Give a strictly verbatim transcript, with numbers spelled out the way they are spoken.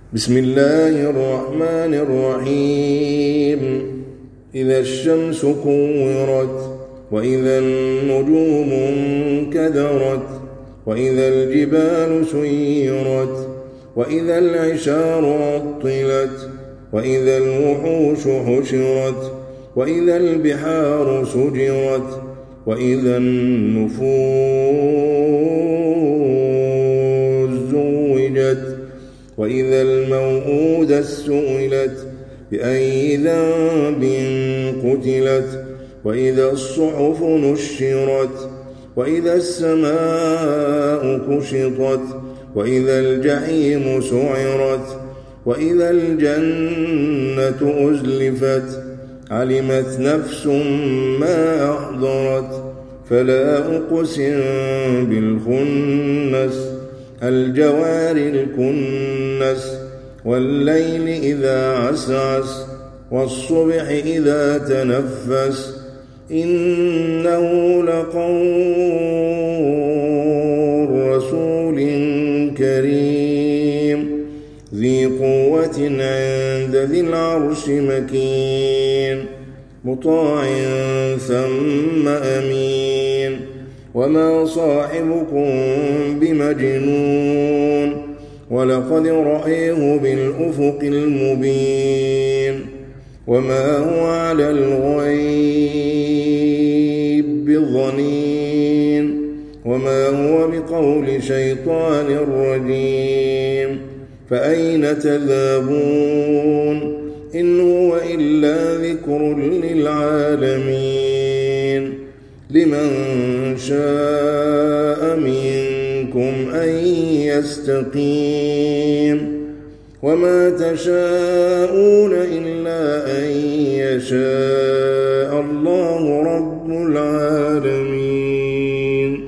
بسم الله الرحمن الرحيم إذا الشمس كورت وإذا النجوم انكدرت وإذا الجبال سيرت وإذا العشار عطلت وإذا الوحوش حشرت وإذا البحار سجرت وإذا النفوس زوجت وإذا الموءودة سئلت بأي ذنب قتلت وإذا الصحف نشرت وإذا السماء كشطت وإذا الجحيم سعرت وإذا الجنة أزلفت علمت نفس ما أحضرت فلا أقسم بالخنس الجوار الكنس والليل إذا عسعس والصبح إذا تنفس إنه لقول رسول كريم ذي قوة عند ذي العرش مكين مطاع ثم أمين وما صاحبكم بمجنون ولقد رأيه بالأفق المبين وما هو على الغيب بضنين وما هو بقول شيطان رجيم فأين تذهبون إن هو إلا ذكر للعالمين لمن شاء منكم أن يستقيم وما تشاءون إلا أن يشاء الله رب العالمين.